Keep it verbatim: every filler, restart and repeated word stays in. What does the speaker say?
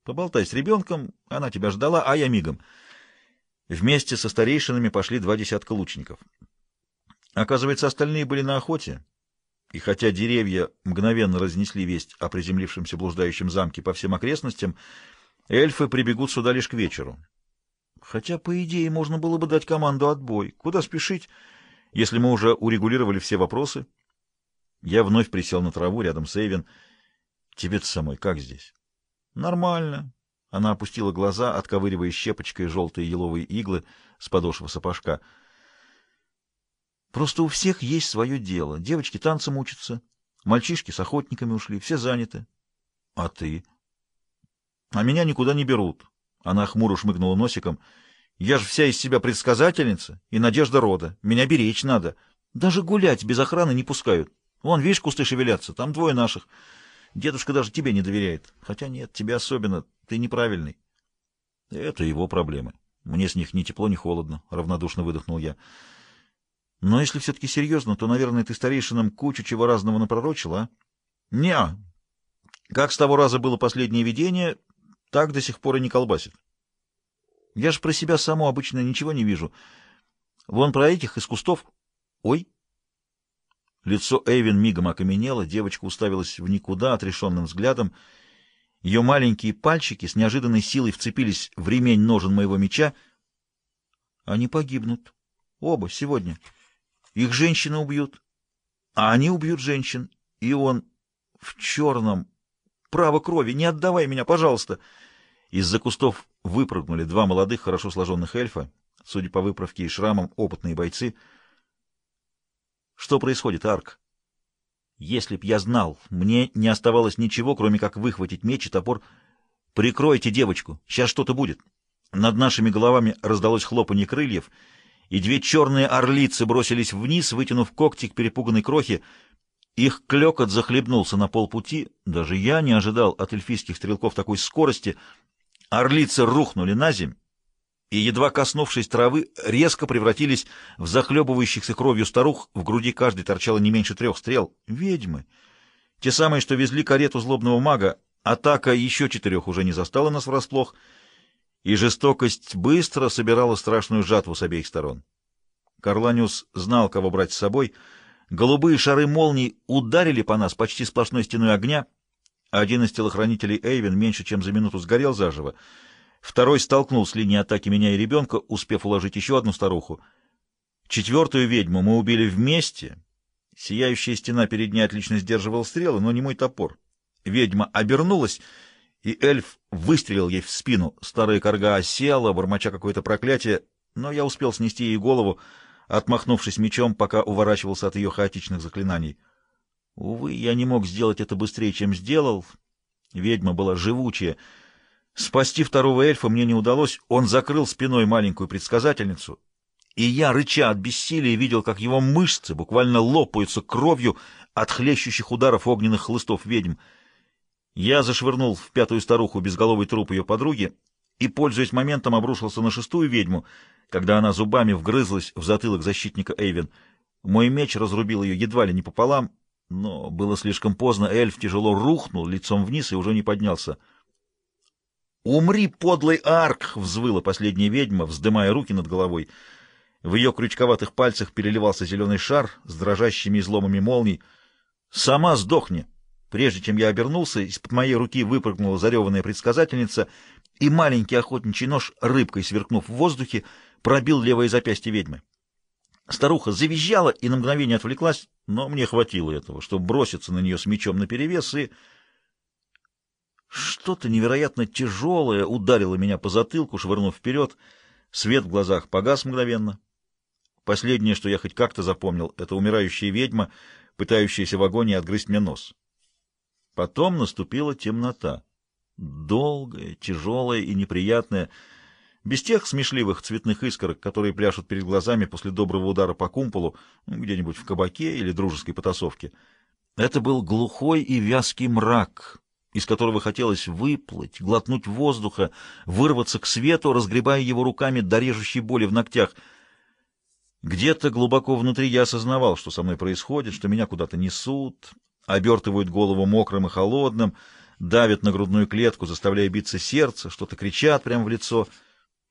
Поболтай с ребенком, она тебя ждала, а я мигом. Вместе со старейшинами пошли два десятка лучников. Оказывается, остальные были на охоте, и хотя деревья мгновенно разнесли весть о приземлившемся блуждающем замке по всем окрестностям, эльфы прибегут сюда лишь к вечеру. Хотя, по идее, можно было бы дать команду «отбой». Куда спешить, если мы уже урегулировали все вопросы? Я вновь присел на траву рядом с Эйвен. Тебе-то самой как здесь? Нормально. Она опустила глаза, отковыривая щепочкой желтые еловые иглы с подошвы сапожка. Просто у всех есть свое дело. Девочки танцем учатся, мальчишки с охотниками ушли, все заняты. А ты? А меня никуда не берут. Она хмуро шмыгнула носиком. Я же вся из себя предсказательница и надежда рода. Меня беречь надо. Даже гулять без охраны не пускают. Вон, видишь, кусты шевелятся, там двое наших. Дедушка даже тебе не доверяет. Хотя нет, тебе особенно. Ты неправильный. Это его проблемы. Мне с них ни тепло, ни холодно. Равнодушно выдохнул я. Но если все-таки серьезно, то, наверное, ты старейшинам кучу чего разного напророчила, а? Неа. Как с того раза было последнее видение, так до сих пор и не колбасит. Я же про себя саму обычно ничего не вижу. Вон про этих из кустов. Ой. Лицо Эйвен мигом окаменело, девочка уставилась в никуда отрешенным взглядом. Ее маленькие пальчики с неожиданной силой вцепились в ремень ножен моего меча. Они погибнут. Оба сегодня. Их женщины убьют, а они убьют женщин. И он в черном. Право крови, не отдавай меня, пожалуйста. Из-за кустов выпрыгнули два молодых, хорошо сложенных эльфа, судя по выправке и шрамам, опытные бойцы. Что происходит, Арк? Если б я знал, мне не оставалось ничего, кроме как выхватить меч и топор. Прикройте девочку, сейчас что-то будет. Над нашими головами раздалось хлопанье крыльев, и две черные орлицы бросились вниз, вытянув когти к перепуганной крохе. Их клёкот захлебнулся на полпути. Даже я не ожидал от эльфийских стрелков такой скорости. Орлицы рухнули на земь, и, едва коснувшись травы, резко превратились в захлебывающихся кровью старух. В груди каждой торчало не меньше трех стрел. Ведьмы! Те самые, что везли карету злобного мага. Атака еще четырех уже не застала нас врасплох, и жестокость быстро собирала страшную жатву с обеих сторон. Карланиус знал, кого брать с собой. Голубые шары молний ударили по нас почти сплошной стеной огня. Один из телохранителей Эйвен меньше чем за минуту сгорел заживо. Второй столкнул с линии атаки меня и ребенка, успев уложить еще одну старуху. Четвертую ведьму мы убили вместе. Сияющая стена перед ней отлично сдерживала стрелы, но не мой топор. Ведьма обернулась, и эльф выстрелил ей в спину. Старая корга осела, бормоча какое-то проклятие, но я успел снести ей голову, отмахнувшись мечом, пока уворачивался от ее хаотичных заклинаний. Увы, я не мог сделать это быстрее, чем сделал. Ведьма была живучая. Спасти второго эльфа мне не удалось. Он закрыл спиной маленькую предсказательницу, и я, рыча от бессилия, видел, как его мышцы буквально лопаются кровью от хлещущих ударов огненных хлыстов ведьм. Я зашвырнул в пятую старуху безголовый труп ее подруги и, пользуясь моментом, обрушился на шестую ведьму, когда она зубами вгрызлась в затылок защитника Эйвен. Мой меч разрубил ее едва ли не пополам, но было слишком поздно. Эльф тяжело рухнул лицом вниз и уже не поднялся. «Умри, подлый Арк!» — взвыла последняя ведьма, вздымая руки над головой. В ее крючковатых пальцах переливался зеленый шар с дрожащими изломами молний. «Сама сдохни!» Прежде чем я обернулся, из-под моей руки выпрыгнула зареванная предсказательница, и маленький охотничий нож, рыбкой сверкнув в воздухе, пробил левое запястье ведьмы. Старуха завизжала и на мгновение отвлеклась, но мне хватило этого, чтобы броситься на нее с мечом наперевес, и... Что-то невероятно тяжелое ударило меня по затылку, швырнув вперед. Свет в глазах погас мгновенно. Последнее, что я хоть как-то запомнил, — это умирающая ведьма, пытающаяся в агонии отгрызть мне нос. Потом наступила темнота. Долгая, тяжелая и неприятная, без тех смешливых цветных искорок, которые пляшут перед глазами после доброго удара по кумполу, ну, где-нибудь в кабаке или дружеской потасовке. Это был глухой и вязкий мрак, из которого хотелось выплыть, глотнуть воздуха, вырваться к свету, разгребая его руками до режущей боли в ногтях. Где-то глубоко внутри я осознавал, что со мной происходит, что меня куда-то несут, обертывают голову мокрым и холодным, давят на грудную клетку, заставляя биться сердце, что-то кричат прямо в лицо.